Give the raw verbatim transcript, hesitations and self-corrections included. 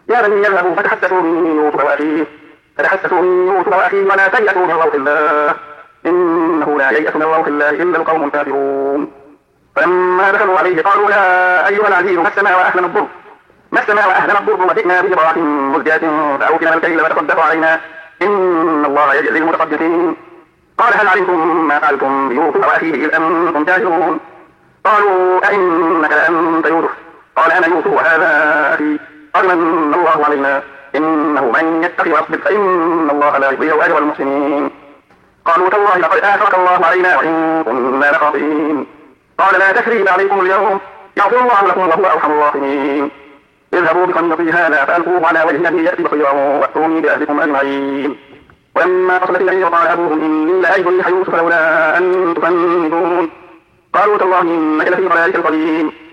يا بني يذهبوا فتحسسوا من يوسف وأخيه فتحسسوا من يوسف وأخيه ولا تيأسوا من روح الله إنه لا ييأس من روح الله إلا القوم الكافرون. فلما دخلوا عليه قالوا يا أيها العزيز مسنا وأهلنا الضر مسنا وأهلنا الضر وجئنا ببضاعة مزجاة فأوفنا الكيل وتصدقوا علينا إن الله يجزي المتصدقين. قال هل علمتم ما فعلتم بيوسف وأخيه إذ أنتم جاهلون؟ قالوا أئنك لأنت يوسف؟ قال أنا يوسف وهذا أخي قد من الله علينا إنه من يتقي ويصبر فإن الله لا يضيع أجر المحسنين. قالوا تالله لقد آثرك الله علينا وإن كنا لخاطئين. قال لا تثريب عليكم اليوم يغفر الله لكم وهو أرحم الراحمين. اذهبوا بقميصي هذا فألقوه على وجه أبي يأتي بصيرا وأتوني بأهلكم أجمعين. ولما فصلت العير قال أبوهم إني لأجد ريح يوسف لولا أن تفندون. قالوا تالله إنك لفي ضلالك القديم